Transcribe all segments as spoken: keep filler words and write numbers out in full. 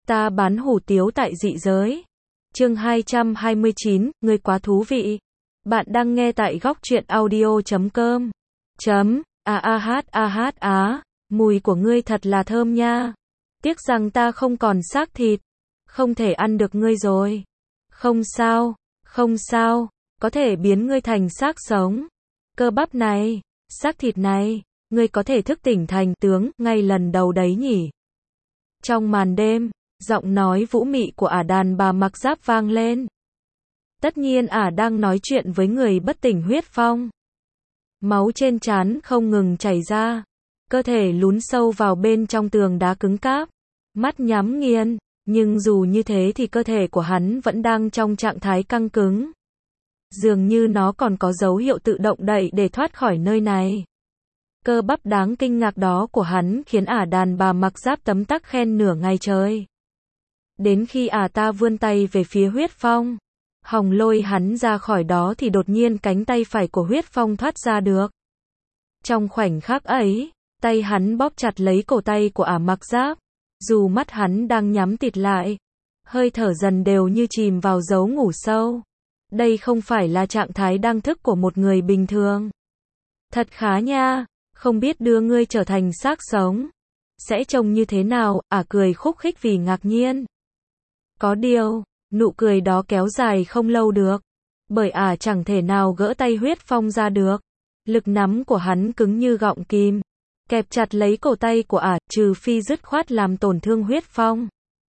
Ta bán hủ tiếu tại dị giới. Chương hai trăm hai mươi chín, ngươi quá thú vị. Bạn đang nghe tại góc truyện audio chấm com. Chấm, a a hát a hát á, mùi của ngươi thật là thơm nha. Tiếc rằng ta không còn xác thịt, không thể ăn được ngươi rồi. Không sao, không sao, có thể biến ngươi thành xác sống. Cơ bắp này, xác thịt này, ngươi có thể thức tỉnh thành tướng ngay lần đầu đấy nhỉ. Trong màn đêm, giọng nói vũ mị của ả đàn bà mặc giáp vang lên. Tất nhiên ả đang nói chuyện với người bất tỉnh Huyết Phong. Máu trên trán không ngừng chảy ra, cơ thể lún sâu vào bên trong tường đá cứng cáp, mắt nhắm nghiền, nhưng dù như thế thì cơ thể của hắn vẫn đang trong trạng thái căng cứng. Dường như nó còn có dấu hiệu tự động đậy để thoát khỏi nơi này. Cơ bắp đáng kinh ngạc đó của hắn khiến ả đàn bà mặc giáp tấm tắc khen nửa ngày trời. Đến khi ả ta vươn tay về phía Huyết Phong, hòng lôi hắn ra khỏi đó thì đột nhiên cánh tay phải của Huyết Phong thoát ra được. Trong khoảnh khắc ấy, tay hắn bóp chặt lấy cổ tay của ả mặc giáp, dù mắt hắn đang nhắm tịt lại, hơi thở dần đều như chìm vào giấc ngủ sâu. Đây không phải là trạng thái đang thức của một người bình thường. Thật khá nha, không biết đưa ngươi trở thành xác sống sẽ trông như thế nào, ả cười khúc khích vì ngạc nhiên. Có điều, nụ cười đó kéo dài không lâu được, bởi ả chẳng thể nào gỡ tay Huyết Phong ra được. Lực nắm của hắn cứng như gọng kìm, kẹp chặt lấy cổ tay của ả, trừ phi dứt khoát làm tổn thương Huyết Phong.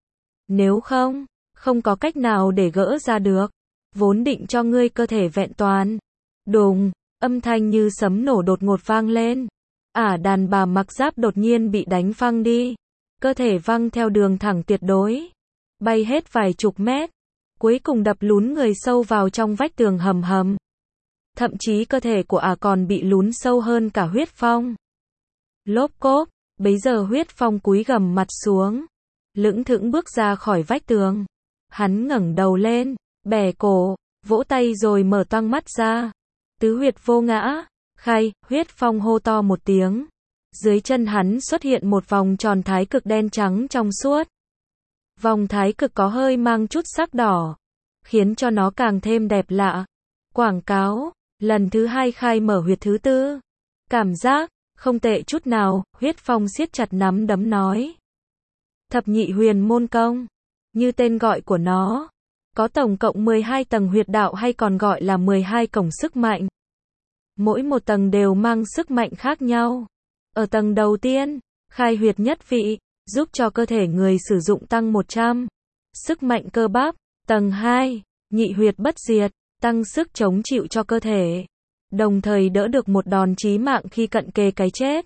Nếu không, không có cách nào để gỡ ra được. Vốn định cho ngươi cơ thể vẹn toàn. Đùng, âm thanh như sấm nổ đột ngột vang lên. Ả đàn bà mặc giáp đột nhiên bị đánh văng đi. Cơ thể văng theo đường thẳng tuyệt đối, bay hết vài chục mét, cuối cùng đập lún người sâu vào trong vách tường hầm hầm. Thậm chí cơ thể của ả còn bị lún sâu hơn cả Huyết Phong. Lốp cốp, bấy giờ Huyết Phong cúi gằm mặt xuống, lững thững bước ra khỏi vách tường. Hắn ngẩng đầu lên, bẻ cổ, vỗ tay rồi mở toang mắt ra. Tứ huyệt vô ngã, khai, Huyết Phong hô to một tiếng. Dưới chân hắn xuất hiện một vòng tròn thái cực đen trắng trong suốt. Vòng thái cực có hơi mang chút sắc đỏ, khiến cho nó càng thêm đẹp lạ. Quảng cáo, lần thứ hai khai mở huyệt thứ tư. Cảm giác, không tệ chút nào, Huyết Phong siết chặt nắm đấm nói. Thập nhị huyền môn công, như tên gọi của nó, có tổng cộng mười hai tầng huyệt đạo hay còn gọi là mười hai cổng sức mạnh. Mỗi một tầng đều mang sức mạnh khác nhau. Ở tầng đầu tiên, khai huyệt nhất vị, giúp cho cơ thể người sử dụng tăng một trăm. Sức mạnh cơ bắp. Tầng hai, nhị huyệt bất diệt, tăng sức chống chịu cho cơ thể, đồng thời đỡ được một đòn chí mạng khi cận kề cái chết.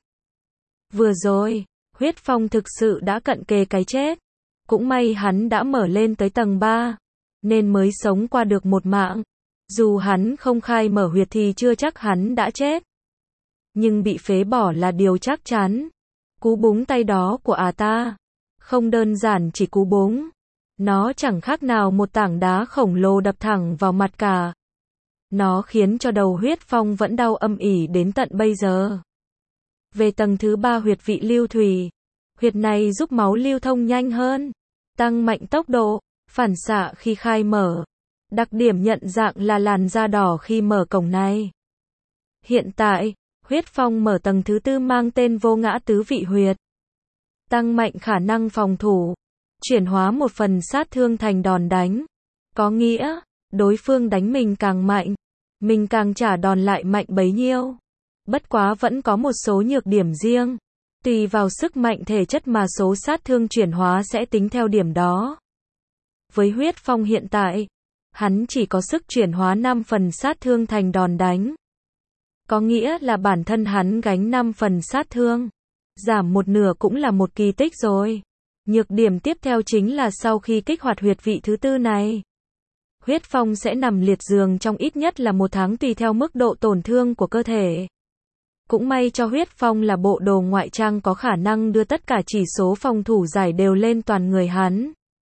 Vừa rồi, Huyết Phong thực sự đã cận kề cái chết. Cũng may hắn đã mở lên tới tầng ba, nên mới sống qua được một mạng. Dù hắn không khai mở huyệt thì chưa chắc hắn đã chết. Nhưng bị phế bỏ là điều chắc chắn. Cú búng tay đó của ả ta, không đơn giản chỉ cú búng. Nó chẳng khác nào một tảng đá khổng lồ đập thẳng vào mặt cả. Nó khiến cho đầu Huyết Phong vẫn đau âm ỉ đến tận bây giờ. Về tầng thứ ba huyệt vị lưu thủy. Huyệt này giúp máu lưu thông nhanh hơn, tăng mạnh tốc độ, phản xạ khi khai mở. Đặc điểm nhận dạng là làn da đỏ khi mở cổng này. Hiện tại, Huyết Phong mở tầng thứ tư mang tên vô ngã tứ vị huyệt. Tăng mạnh khả năng phòng thủ, chuyển hóa một phần sát thương thành đòn đánh. Có nghĩa, đối phương đánh mình càng mạnh, mình càng trả đòn lại mạnh bấy nhiêu. Bất quá vẫn có một số nhược điểm riêng. Tùy vào sức mạnh thể chất mà số sát thương chuyển hóa sẽ tính theo điểm đó. Với Huyết Phong hiện tại, hắn chỉ có sức chuyển hóa năm phần sát thương thành đòn đánh. Có nghĩa là bản thân hắn gánh năm phần sát thương. Giảm một nửa cũng là một kỳ tích rồi. Nhược điểm tiếp theo chính là sau khi kích hoạt huyệt vị thứ tư này, Huyết Phong sẽ nằm liệt giường trong ít nhất là một tháng tùy theo mức độ tổn thương của cơ thể. Cũng may cho Huyết Phong là bộ đồ ngoại trang có khả năng đưa tất cả chỉ số phòng thủ giải đều lên toàn người hắn.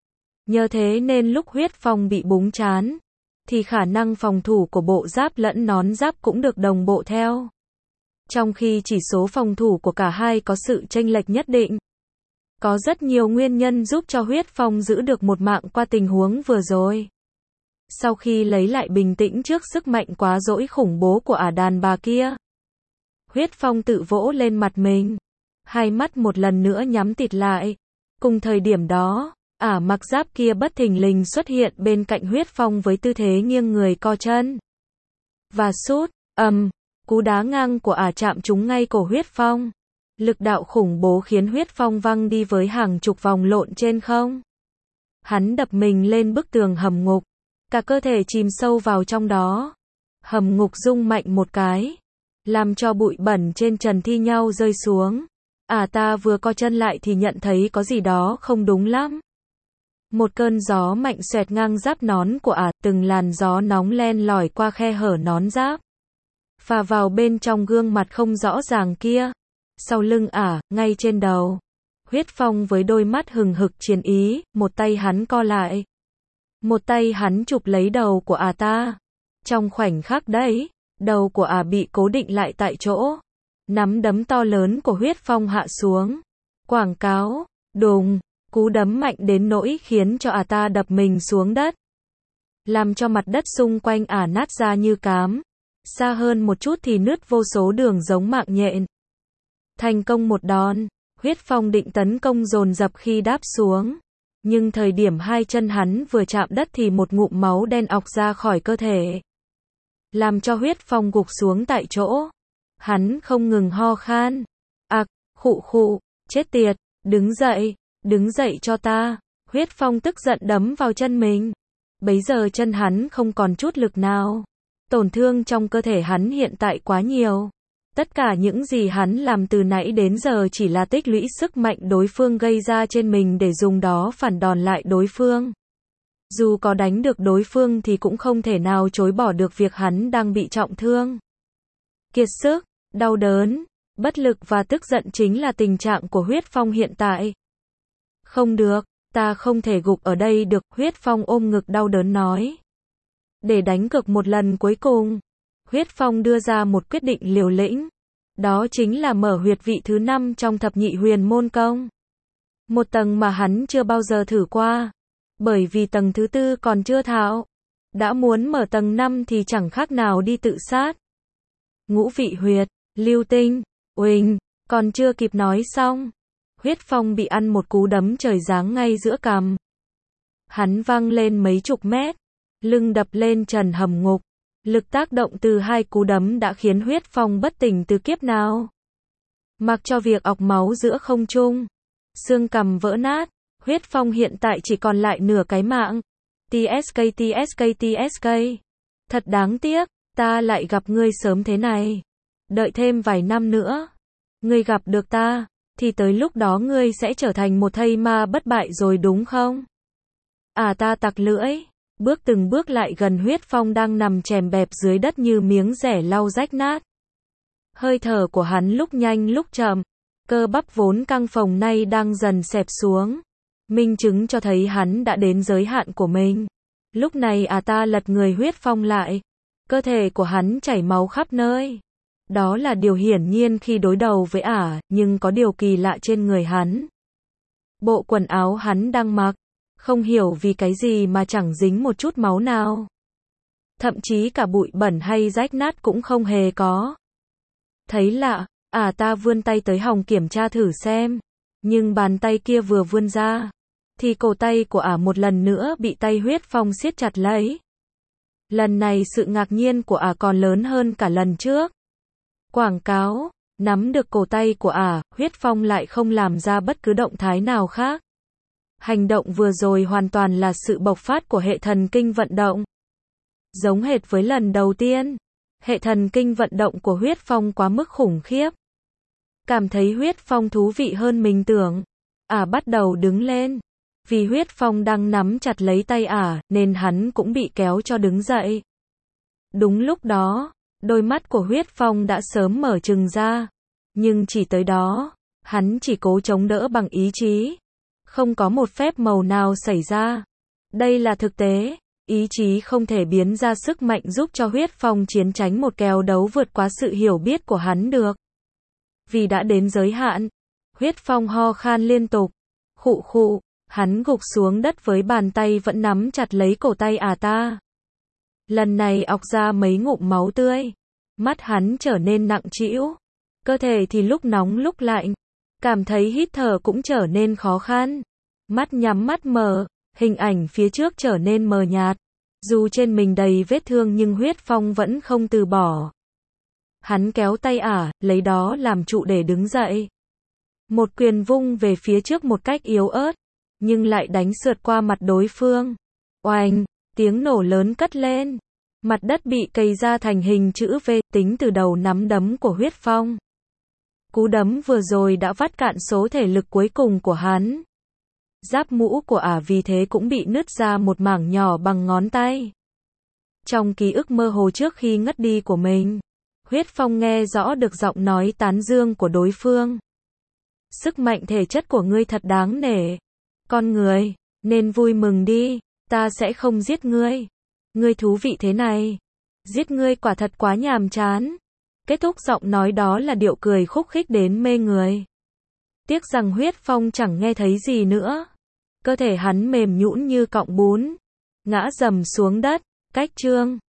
Nhờ thế nên lúc Huyết Phong bị búng trán, thì khả năng phòng thủ của bộ giáp lẫn nón giáp cũng được đồng bộ theo. Trong khi chỉ số phòng thủ của cả hai có sự chênh lệch nhất định. Có rất nhiều nguyên nhân giúp cho Huyết Phong giữ được một mạng qua tình huống vừa rồi. Sau khi lấy lại bình tĩnh trước sức mạnh quá dỗi khủng bố của ả đàn bà kia, Huyết Phong tự vỗ lên mặt mình, hai mắt một lần nữa nhắm tịt lại. Cùng thời điểm đó, ả mặc giáp kia bất thình lình xuất hiện bên cạnh Huyết Phong với tư thế nghiêng người co chân. Và sút, ầm, cú đá ngang của ả chạm trúng ngay cổ Huyết Phong. Lực đạo khủng bố khiến Huyết Phong văng đi với hàng chục vòng lộn trên không. Hắn đập mình lên bức tường hầm ngục, cả cơ thể chìm sâu vào trong đó. Hầm ngục rung mạnh một cái, làm cho bụi bẩn trên trần thi nhau rơi xuống. À ta vừa co chân lại thì nhận thấy có gì đó không đúng lắm. Một cơn gió mạnh xoẹt ngang giáp nón của ả, à, từng làn gió nóng len lỏi qua khe hở nón giáp, phả vào bên trong gương mặt không rõ ràng kia. Sau lưng ả, à, ngay trên đầu, Huyết Phong với đôi mắt hừng hực chiến ý, một tay hắn co lại, một tay hắn chụp lấy đầu của ả à ta. Trong khoảnh khắc đấy, đầu của ả à bị cố định lại tại chỗ. Nắm đấm to lớn của Huyết Phong hạ xuống. Quảng cáo, đùng, cú đấm mạnh đến nỗi khiến cho ả à ta đập mình xuống đất, làm cho mặt đất xung quanh ả à nát ra như cám. Xa hơn một chút thì nứt vô số đường giống mạng nhện. Thành công một đòn, Huyết Phong định tấn công dồn dập khi đáp xuống. Nhưng thời điểm hai chân hắn vừa chạm đất thì một ngụm máu đen ọc ra khỏi cơ thể, làm cho Huyết Phong gục xuống tại chỗ. Hắn không ngừng ho khan. Ặc, khụ khụ, chết tiệt, đứng dậy, đứng dậy cho ta. Huyết Phong tức giận đấm vào chân mình. Bấy giờ chân hắn không còn chút lực nào. Tổn thương trong cơ thể hắn hiện tại quá nhiều. Tất cả những gì hắn làm từ nãy đến giờ chỉ là tích lũy sức mạnh đối phương gây ra trên mình để dùng đó phản đòn lại đối phương. Dù có đánh được đối phương thì cũng không thể nào chối bỏ được việc hắn đang bị trọng thương. Kiệt sức, đau đớn, bất lực và tức giận chính là tình trạng của Huyết Phong hiện tại. Không được, ta không thể gục ở đây được, Huyết Phong ôm ngực đau đớn nói. Để đánh cược một lần cuối cùng, Huyết Phong đưa ra một quyết định liều lĩnh. Đó chính là mở huyệt vị thứ năm trong thập nhị huyền môn công. Một tầng mà hắn chưa bao giờ thử qua. Bởi vì tầng thứ tư còn chưa thạo. Đã muốn mở tầng năm thì chẳng khác nào đi tự sát. Ngũ vị huyệt, lưu tinh, uỳnh, còn chưa kịp nói xong. Huyết Phong bị ăn một cú đấm trời giáng ngay giữa cằm. Hắn văng lên mấy chục mét, lưng đập lên trần hầm ngục. Lực tác động từ hai cú đấm đã khiến Huyết Phong bất tỉnh từ kiếp nào. Mặc cho việc ọc máu giữa không trung, xương cằm vỡ nát, Huyết Phong hiện tại chỉ còn lại nửa cái mạng. tê ét ca tê ét ca tê ét ca. Thật đáng tiếc, ta lại gặp ngươi sớm thế này. Đợi thêm vài năm nữa, ngươi gặp được ta, thì tới lúc đó ngươi sẽ trở thành một thây ma bất bại rồi đúng không? À ta tặc lưỡi, bước từng bước lại gần Huyết Phong đang nằm chèm bẹp dưới đất như miếng rẻ lau rách nát. Hơi thở của hắn lúc nhanh lúc chậm, cơ bắp vốn căng phồng nay đang dần xẹp xuống. Minh chứng cho thấy hắn đã đến giới hạn của mình. Lúc này à ta lật người Huyết Phong lại. Cơ thể của hắn chảy máu khắp nơi. Đó là điều hiển nhiên khi đối đầu với ả, nhưng có điều kỳ lạ trên người hắn. Bộ quần áo hắn đang mặc, không hiểu vì cái gì mà chẳng dính một chút máu nào. Thậm chí cả bụi bẩn hay rách nát cũng không hề có. Thấy lạ, ả ta vươn tay tới hòng kiểm tra thử xem. Nhưng bàn tay kia vừa vươn ra, thì cổ tay của ả một lần nữa bị tay Huyết Phong siết chặt lấy. Lần này sự ngạc nhiên của ả còn lớn hơn cả lần trước. Quảng cáo, nắm được cổ tay của ả, Huyết Phong lại không làm ra bất cứ động thái nào khác. Hành động vừa rồi hoàn toàn là sự bộc phát của hệ thần kinh vận động. Giống hệt với lần đầu tiên, hệ thần kinh vận động của Huyết Phong quá mức khủng khiếp. Cảm thấy Huyết Phong thú vị hơn mình tưởng, ả bắt đầu đứng lên. Vì Huyết Phong đang nắm chặt lấy tay ả, nên hắn cũng bị kéo cho đứng dậy. Đúng lúc đó, đôi mắt của Huyết Phong đã sớm mở trừng ra. Nhưng chỉ tới đó, hắn chỉ cố chống đỡ bằng ý chí. Không có một phép màu nào xảy ra. Đây là thực tế. Ý chí không thể biến ra sức mạnh giúp cho Huyết Phong chiến tránh một kèo đấu vượt quá sự hiểu biết của hắn được. Vì đã đến giới hạn, Huyết Phong ho khan liên tục. Khụ khụ, hắn gục xuống đất với bàn tay vẫn nắm chặt lấy cổ tay ả ta. Lần này ọc ra mấy ngụm máu tươi. Mắt hắn trở nên nặng trĩu. Cơ thể thì lúc nóng lúc lạnh. Cảm thấy hít thở cũng trở nên khó khăn. Mắt nhắm mắt mở, hình ảnh phía trước trở nên mờ nhạt. Dù trên mình đầy vết thương nhưng huyết phong vẫn không từ bỏ. Hắn kéo tay ả, lấy đó làm trụ để đứng dậy. Một quyền vung về phía trước một cách yếu ớt, nhưng lại đánh sượt qua mặt đối phương. Oành, tiếng nổ lớn cất lên. Mặt đất bị cày ra thành hình chữ V, tính từ đầu nắm đấm của huyết phong. Cú đấm vừa rồi đã vắt cạn số thể lực cuối cùng của hắn. Giáp mũ của ả vì thế cũng bị nứt ra một mảng nhỏ bằng ngón tay. Trong ký ức mơ hồ trước khi ngất đi của mình, huyết phong nghe rõ được giọng nói tán dương của đối phương. Sức mạnh thể chất của ngươi thật đáng nể. Con người, nên vui mừng đi, ta sẽ không giết ngươi. Ngươi thú vị thế này. Giết ngươi quả thật quá nhàm chán. Kết thúc giọng nói đó là điệu cười khúc khích đến mê người. Tiếc rằng huyết phong chẳng nghe thấy gì nữa. Cơ thể hắn mềm nhũn như cọng bún. Ngã dầm xuống đất, cách chương.